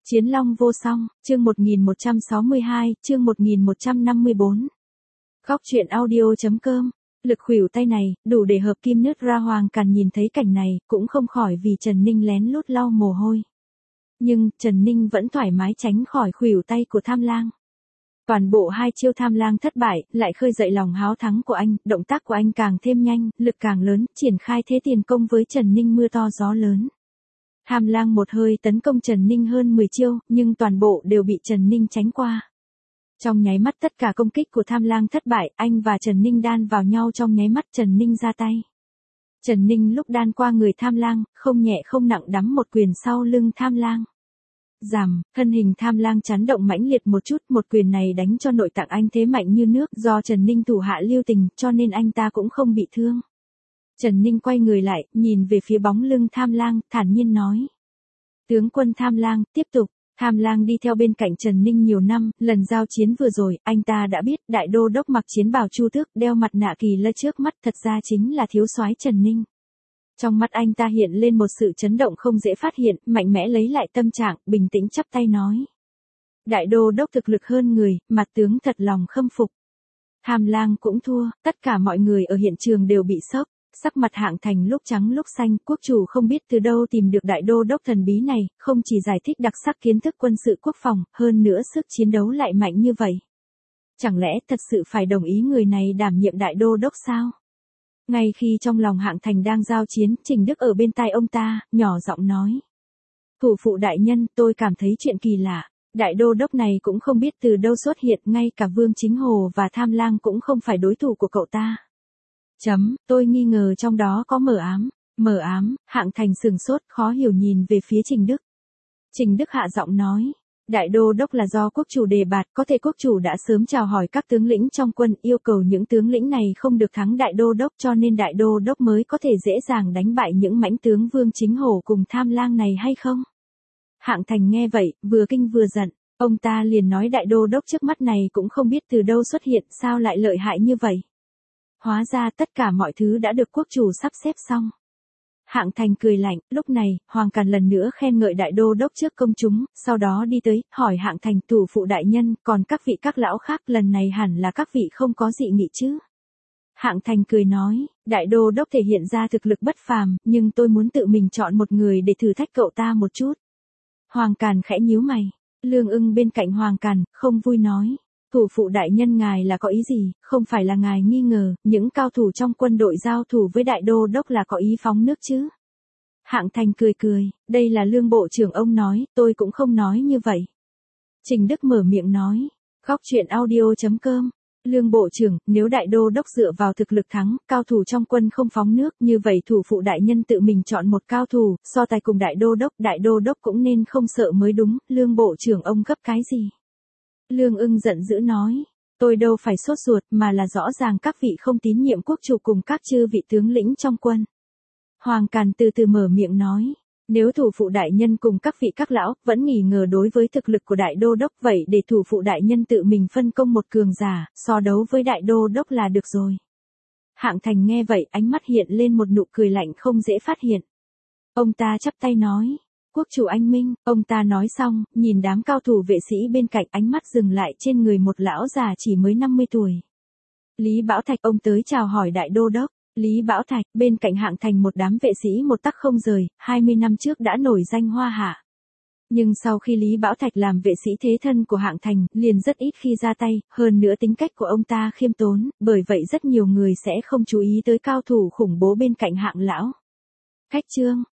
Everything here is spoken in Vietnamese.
Chiến long vô song, chương 1162, chương 1154. Góc truyện audio.com. Lực khuỷu tay này, đủ để hợp kim nứt ra. Hoàng Càn nhìn thấy cảnh này, cũng không khỏi vì Trần Ninh lén lút lau mồ hôi. Nhưng, Trần Ninh vẫn thoải mái tránh khỏi khuỷu tay của Tham Lang. Toàn bộ hai chiêu Tham Lang thất bại, lại khơi dậy lòng háo thắng của anh, động tác của anh càng thêm nhanh, lực càng lớn, triển khai thế tiền công với Trần Ninh mưa to gió lớn. Tham Lang một hơi tấn công Trần Ninh hơn 10 chiêu, nhưng toàn bộ đều bị Trần Ninh tránh qua. Trong nháy mắt tất cả công kích của Tham Lang thất bại, anh và Trần Ninh đan vào nhau trong nháy mắt. Trần Ninh ra tay. Trần Ninh lúc đan qua người Tham Lang, không nhẹ không nặng đắm một quyền sau lưng Tham Lang. Ràm, thân hình Tham Lang chấn động mãnh liệt một chút, một quyền này đánh cho nội tạng anh thế mạnh như nước, do Trần Ninh thủ hạ lưu tình, cho nên anh ta cũng không bị thương. Trần Ninh quay người lại, nhìn về phía bóng lưng Tham Lang, thản nhiên nói. Tướng quân Tham Lang, tiếp tục. Tham Lang đi theo bên cạnh Trần Ninh nhiều năm, lần giao chiến vừa rồi, anh ta đã biết đại đô đốc mặc chiến bào Chu Tước, đeo mặt nạ kỳ lân trước mắt thật ra chính là thiếu soái Trần Ninh. Trong mắt anh ta hiện lên một sự chấn động không dễ phát hiện, mạnh mẽ lấy lại tâm trạng, bình tĩnh chắp tay nói. Đại đô đốc thực lực hơn người, mặt tướng thật lòng khâm phục. Tham Lang cũng thua, tất cả mọi người ở hiện trường đều bị sốc. Sắc mặt Hạng Thành lúc trắng lúc xanh, quốc chủ không biết từ đâu tìm được đại đô đốc thần bí này, không chỉ giải thích đặc sắc kiến thức quân sự quốc phòng, hơn nữa sức chiến đấu lại mạnh như vậy. Chẳng lẽ thật sự phải đồng ý người này đảm nhiệm đại đô đốc sao? Ngay khi trong lòng Hạng Thành đang giao chiến, Trình Đức ở bên tai ông ta, nhỏ giọng nói. Thủ phụ đại nhân, tôi cảm thấy chuyện kỳ lạ. Đại đô đốc này cũng không biết từ đâu xuất hiện, ngay cả Vương Chính Hồ và Tham Lang cũng không phải đối thủ của cậu ta. Tôi nghi ngờ trong đó có mờ ám, Hạng Thành sừng sốt, khó hiểu nhìn về phía Trình Đức. Trình Đức hạ giọng nói, đại đô đốc là do quốc chủ đề bạt, có thể quốc chủ đã sớm chào hỏi các tướng lĩnh trong quân, yêu cầu những tướng lĩnh này không được thắng đại đô đốc, cho nên đại đô đốc mới có thể dễ dàng đánh bại những mãnh tướng Vương Chính Hổ cùng Tham Lang này hay không? Hạng Thành nghe vậy, vừa kinh vừa giận, ông ta liền nói đại đô đốc trước mắt này cũng không biết từ đâu xuất hiện, sao lại lợi hại như vậy? Hóa ra tất cả mọi thứ đã được quốc chủ sắp xếp xong. Hạng Thành cười lạnh, lúc này, Hoàng Càn lần nữa khen ngợi đại đô đốc trước công chúng, sau đó đi tới, hỏi Hạng Thành thủ phụ đại nhân, còn các vị các lão khác lần này hẳn là các vị không có dị nghị chứ. Hạng Thành cười nói, đại đô đốc thể hiện ra thực lực bất phàm, nhưng tôi muốn tự mình chọn một người để thử thách cậu ta một chút. Hoàng Càn khẽ nhíu mày, Lương Ưng bên cạnh Hoàng Càn, không vui nói. Thủ phụ đại nhân ngài là có ý gì, không phải là ngài nghi ngờ, những cao thủ trong quân đội giao thủ với đại đô đốc là có ý phóng nước chứ? Hạng Thành cười, đây là Lương bộ trưởng ông nói, tôi cũng không nói như vậy. Trình Đức mở miệng nói, góc truyện audio.com. Lương bộ trưởng, nếu đại đô đốc dựa vào thực lực thắng, cao thủ trong quân không phóng nước, như vậy thủ phụ đại nhân tự mình chọn một cao thủ, so tài cùng đại đô đốc cũng nên không sợ mới đúng, Lương bộ trưởng ông gấp cái gì? Lương Ưng giận dữ nói, tôi đâu phải sốt ruột mà là rõ ràng các vị không tín nhiệm quốc chủ cùng các chư vị tướng lĩnh trong quân. Hoàng Càn từ từ mở miệng nói, nếu thủ phụ đại nhân cùng các vị các lão vẫn nghi ngờ đối với thực lực của đại đô đốc, vậy để thủ phụ đại nhân tự mình phân công một cường giả, so đấu với đại đô đốc là được rồi. Hạng Thành nghe vậy, ánh mắt hiện lên một nụ cười lạnh không dễ phát hiện. Ông ta chắp tay nói. Quốc chủ anh minh, ông ta nói xong, nhìn đám cao thủ vệ sĩ bên cạnh, ánh mắt dừng lại trên người một lão già chỉ mới 50 tuổi. Lý Bảo Thạch, ông tới chào hỏi đại đô đốc. Lý Bảo Thạch, bên cạnh Hạng Thành một đám vệ sĩ một tắc không rời, 20 năm trước đã nổi danh hoa hạ. Nhưng sau khi Lý Bảo Thạch làm vệ sĩ thế thân của Hạng Thành, liền rất ít khi ra tay, hơn nữa tính cách của ông ta khiêm tốn, bởi vậy rất nhiều người sẽ không chú ý tới cao thủ khủng bố bên cạnh Hạng lão. Khách trương.